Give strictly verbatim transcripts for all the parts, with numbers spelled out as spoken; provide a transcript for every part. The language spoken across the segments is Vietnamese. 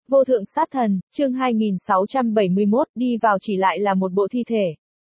Vô thượng sát thần, chương hai nghìn sáu trăm bảy mươi mốt, đi vào chỉ lại là một bộ thi thể.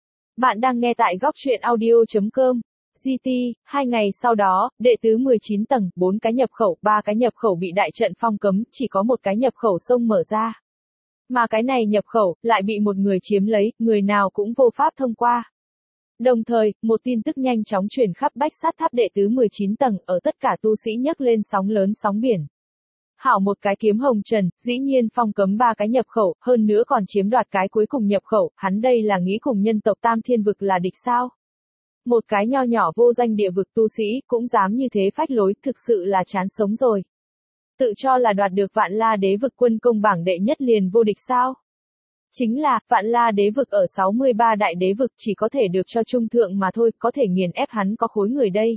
Bạn đang nghe tại góc truyện audio chấm com. giê tê, hai ngày sau đó, đệ tứ mười chín tầng, bốn cái nhập khẩu, ba cái nhập khẩu bị đại trận phong cấm, chỉ có một cái nhập khẩu sông mở ra. Mà cái này nhập khẩu, lại bị một người chiếm lấy, người nào cũng vô pháp thông qua. Đồng thời, một tin tức nhanh chóng truyền khắp Bách Sát Tháp đệ tứ mười chín tầng, ở tất cả tu sĩ nhấc lên sóng lớn sóng biển. Hảo một cái kiếm hồng trần, dĩ nhiên phong cấm ba cái nhập khẩu, hơn nữa còn chiếm đoạt cái cuối cùng nhập khẩu, hắn đây là nghĩ cùng nhân tộc Tam Thiên Vực là địch sao? Một cái nho nhỏ vô danh địa vực tu sĩ, cũng dám như thế phách lối, thực sự là chán sống rồi. Tự cho là đoạt được Vạn La Đế Vực quân công bảng đệ nhất liền vô địch sao? Chính là, Vạn La Đế Vực ở sáu mươi ba đại đế vực chỉ có thể được cho trung thượng mà thôi, có thể nghiền ép hắn có khối người đây.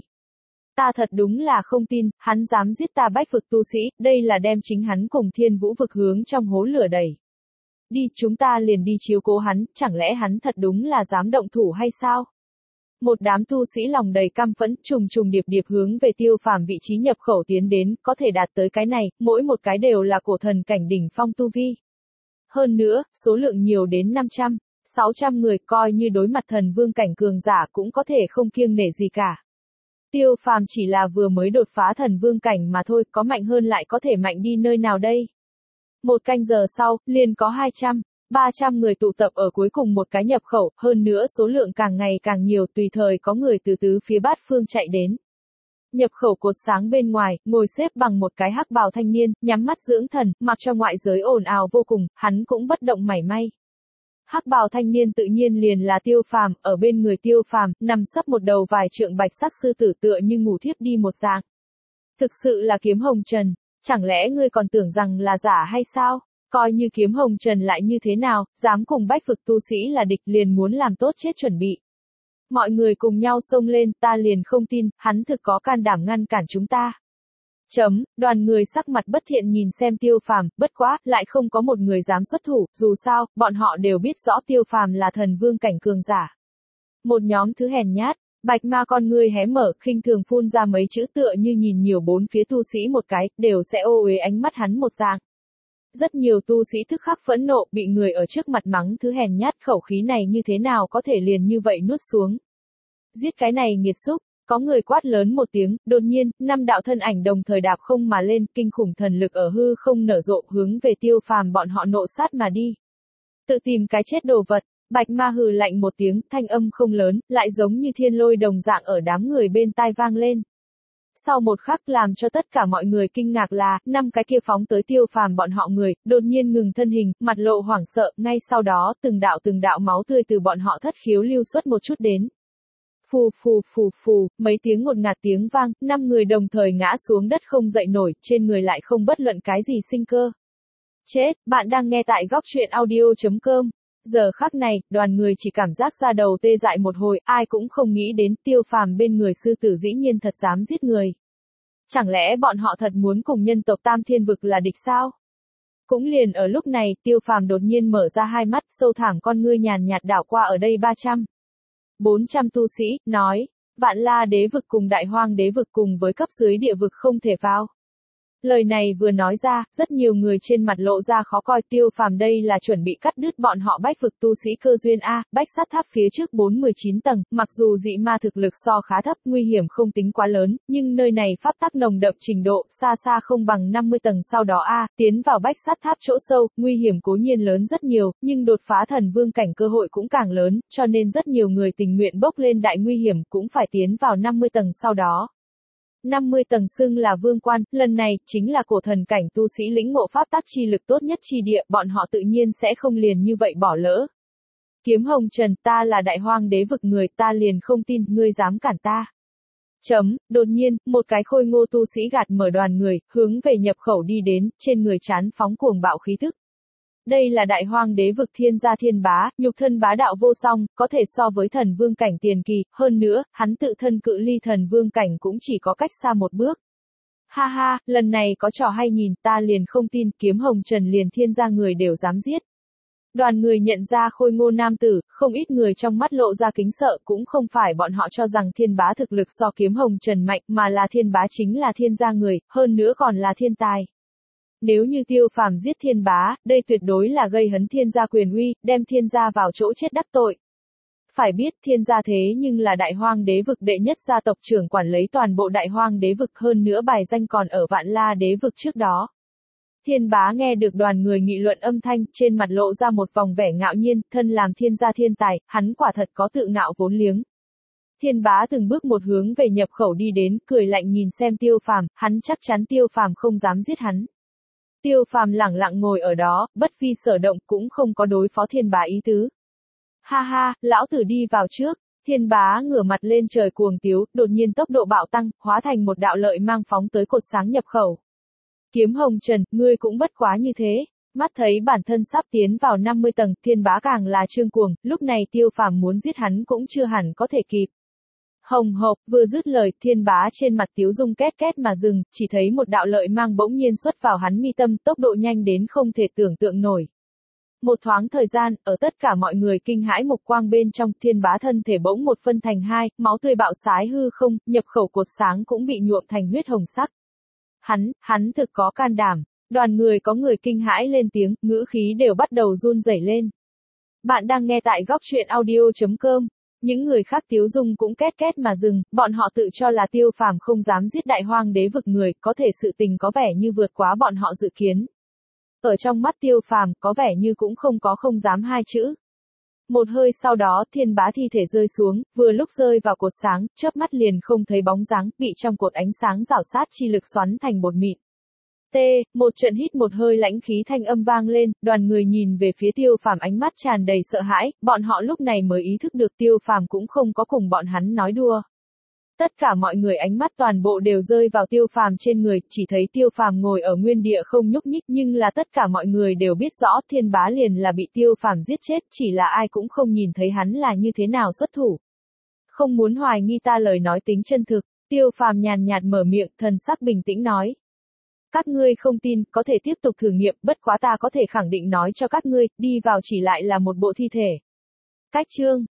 Ta thật đúng là không tin, hắn dám giết ta Bách Vực tu sĩ, đây là đem chính hắn cùng Thiên Vũ Vực hướng trong hố lửa đẩy. Đi, chúng ta liền đi chiếu cố hắn, chẳng lẽ hắn thật đúng là dám động thủ hay sao? Một đám tu sĩ lòng đầy căm phẫn, trùng trùng điệp điệp hướng về Tiêu Phàm vị trí nhập khẩu tiến đến, có thể đạt tới cái này, mỗi một cái đều là cổ thần cảnh đỉnh phong tu vi. Hơn nữa, số lượng nhiều đến năm trăm, sáu trăm người, coi như đối mặt thần vương cảnh cường giả cũng có thể không kiêng nể gì cả. Tiêu Phàm chỉ là vừa mới đột phá thần vương cảnh mà thôi, có mạnh hơn lại có thể mạnh đi nơi nào đây? Một canh giờ sau, liền có hai trăm, ba trăm người tụ tập ở cuối cùng một cái nhập khẩu, hơn nữa số lượng càng ngày càng nhiều, tùy thời có người từ tứ phía bát phương chạy đến. Nhập khẩu cột sáng bên ngoài, ngồi xếp bằng một cái hắc bào thanh niên, nhắm mắt dưỡng thần, mặc cho ngoại giới ồn ào vô cùng, hắn cũng bất động mảy may. Hắc bào thanh niên tự nhiên liền là Tiêu Phàm, ở bên người Tiêu Phàm, nằm sấp một đầu vài trượng bạch sắc sư tử tựa như ngủ thiếp đi một dạng. Thực sự là kiếm hồng trần, chẳng lẽ ngươi còn tưởng rằng là giả hay sao? Coi như kiếm hồng trần lại như thế nào, dám cùng Bách Vực tu sĩ là địch liền muốn làm tốt chết chuẩn bị. Mọi người cùng nhau xông lên, ta liền không tin, hắn thực có can đảm ngăn cản chúng ta. Chấm, đoàn người sắc mặt bất thiện nhìn xem Tiêu Phàm, bất quá, lại không có một người dám xuất thủ, dù sao, bọn họ đều biết rõ Tiêu Phàm là thần vương cảnh cường giả. Một nhóm thứ hèn nhát, bạch ma con ngươi hé mở, khinh thường phun ra mấy chữ tựa như nhìn nhiều bốn phía tu sĩ một cái, đều sẽ ô uế ánh mắt hắn một dạng. Rất nhiều tu sĩ thức khắc phẫn nộ, bị người ở trước mặt mắng thứ hèn nhát, khẩu khí này như thế nào có thể liền như vậy nuốt xuống. Giết cái này nghiệt xúc. Có người quát lớn một tiếng, đột nhiên, năm đạo thân ảnh đồng thời đạp không mà lên, kinh khủng thần lực ở hư không nở rộ, hướng về Tiêu Phàm bọn họ nộ sát mà đi. Tự tìm cái chết đồ vật, bạch ma hừ lạnh một tiếng, thanh âm không lớn, lại giống như thiên lôi đồng dạng ở đám người bên tai vang lên. Sau một khắc làm cho tất cả mọi người kinh ngạc là, năm cái kia phóng tới Tiêu Phàm bọn họ người, đột nhiên ngừng thân hình, mặt lộ hoảng sợ, ngay sau đó, từng đạo từng đạo máu tươi từ bọn họ thất khiếu lưu xuất một chút đến. Phù phù phù phù, mấy tiếng ngột ngạt tiếng vang, năm người đồng thời ngã xuống đất không dậy nổi, trên người lại không bất luận cái gì sinh cơ. Chết, bạn đang nghe tại góc truyện audio chấm com. Giờ khắc này, đoàn người chỉ cảm giác ra đầu tê dại một hồi, ai cũng không nghĩ đến Tiêu Phàm bên người sư tử dĩ nhiên thật dám giết người. Chẳng lẽ bọn họ thật muốn cùng nhân tộc Tam Thiên Vực là địch sao? Cũng liền ở lúc này, Tiêu Phàm đột nhiên mở ra hai mắt, sâu thẳm con ngươi nhàn nhạt đảo qua ở đây ba trăm, bốn trăm tu sĩ, nói, Vạn La Đế Vực cùng Đại Hoang Đế Vực cùng với cấp dưới địa vực không thể vào. Lời này vừa nói ra, rất nhiều người trên mặt lộ ra khó coi. Tiêu Phàm đây là chuẩn bị cắt đứt bọn họ Bách Vực tu sĩ cơ duyên a. Bách Sát Tháp phía trước bốn mươi chín tầng, mặc dù dị ma thực lực so khá thấp, nguy hiểm không tính quá lớn, nhưng nơi này pháp tắc nồng đậm trình độ xa xa không bằng năm mươi tầng sau đó a. Tiến vào Bách Sát Tháp chỗ sâu, nguy hiểm cố nhiên lớn rất nhiều, nhưng đột phá thần vương cảnh cơ hội cũng càng lớn, cho nên rất nhiều người tình nguyện bốc lên đại nguy hiểm cũng phải tiến vào năm mươi tầng sau đó. năm mươi tầng xưng là vương quan, lần này, chính là cổ thần cảnh tu sĩ lĩnh ngộ pháp tắc chi lực tốt nhất chi địa, bọn họ tự nhiên sẽ không liền như vậy bỏ lỡ. Kiếm hồng trần, ta là Đại Hoang Đế Vực người, ta liền không tin, ngươi dám cản ta. Chấm, đột nhiên, một cái khôi ngô tu sĩ gạt mở đoàn người, hướng về nhập khẩu đi đến, trên người chán phóng cuồng bạo khí thức. Đây là Đại Hoang Đế Vực thiên gia thiên bá, nhục thân bá đạo vô song, có thể so với thần vương cảnh tiền kỳ, hơn nữa, hắn tự thân cự ly thần vương cảnh cũng chỉ có cách xa một bước. Ha ha, lần này có trò hay nhìn, ta liền không tin, kiếm hồng trần liền thiên gia người đều dám giết. Đoàn người nhận ra khôi ngô nam tử, không ít người trong mắt lộ ra kính sợ, cũng không phải bọn họ cho rằng thiên bá thực lực so kiếm hồng trần mạnh, mà là thiên bá chính là thiên gia người, hơn nữa còn là thiên tài. Nếu như Tiêu Phàm giết Thiên Bá, đây tuyệt đối là gây hấn Thiên gia quyền uy, đem Thiên gia vào chỗ chết đắc tội. Phải biết Thiên gia thế nhưng là Đại Hoang đế vực đệ nhất gia tộc trưởng quản lấy toàn bộ Đại Hoang đế vực, hơn nữa bài danh còn ở Vạn La đế vực trước đó. Thiên Bá nghe được đoàn người nghị luận âm thanh, trên mặt lộ ra một vòng vẻ ngạo nhiên, thân làm Thiên gia thiên tài, hắn quả thật có tự ngạo vốn liếng. Thiên Bá từng bước một hướng về nhập khẩu đi đến, cười lạnh nhìn xem Tiêu Phàm, hắn chắc chắn Tiêu Phàm không dám giết hắn. Tiêu Phàm lẳng lặng ngồi ở đó, bất vi sở động, cũng không có đối phó Thiên Bá ý tứ. Ha ha, lão tử đi vào trước. Thiên Bá ngửa mặt lên trời cuồng tiếu, đột nhiên tốc độ bạo tăng, hóa thành một đạo lợi mang phóng tới cột sáng nhập khẩu. Kiếm Hồng Trần, ngươi cũng bất quá như thế. Mắt thấy bản thân sắp tiến vào năm mươi tầng, Thiên Bá càng là trương cuồng, lúc này Tiêu Phàm muốn giết hắn cũng chưa hẳn có thể kịp. Hồng hộc, vừa dứt lời, Thiên Bá trên mặt tiếu dung két két mà dừng, chỉ thấy một đạo lợi mang bỗng nhiên xuất vào hắn mi tâm, tốc độ nhanh đến không thể tưởng tượng nổi. Một thoáng thời gian, ở tất cả mọi người kinh hãi mục quang bên trong, Thiên Bá thân thể bỗng một phân thành hai, máu tươi bạo xái hư không, nhập khẩu cột sáng cũng bị nhuộm thành huyết hồng sắc. Hắn, hắn thực có can đảm. Đoàn người có người kinh hãi lên tiếng, ngữ khí đều bắt đầu run rẩy lên. Bạn đang nghe tại góc truyện audio chấm com. Những người khác tiếu dung cũng két két mà dừng, bọn họ tự cho là Tiêu Phàm không dám giết Đại Hoang đế vực người, có thể sự tình có vẻ như vượt quá bọn họ dự kiến. Ở trong mắt Tiêu Phàm, có vẻ như cũng không có không dám hai chữ. Một hơi sau đó, Thiên Bá thi thể rơi xuống, vừa lúc rơi vào cột sáng, chớp mắt liền không thấy bóng dáng, bị trong cột ánh sáng rảo sát chi lực xoắn thành bột mịn. T, một trận hít một hơi lãnh khí thanh âm vang lên, đoàn người nhìn về phía Tiêu Phàm ánh mắt tràn đầy sợ hãi, bọn họ lúc này mới ý thức được Tiêu Phàm cũng không có cùng bọn hắn nói đùa. Tất cả mọi người ánh mắt toàn bộ đều rơi vào Tiêu Phàm trên người, chỉ thấy Tiêu Phàm ngồi ở nguyên địa không nhúc nhích, nhưng là tất cả mọi người đều biết rõ Thiên Bá liền là bị Tiêu Phàm giết chết, chỉ là ai cũng không nhìn thấy hắn là như thế nào xuất thủ. Không muốn hoài nghi ta lời nói tính chân thực, Tiêu Phàm nhàn nhạt mở miệng, thần sắc bình tĩnh nói. Các ngươi không tin, có thể tiếp tục thử nghiệm, bất quá ta có thể khẳng định nói cho các ngươi, đi vào chỉ lại là một bộ thi thể. Cách chương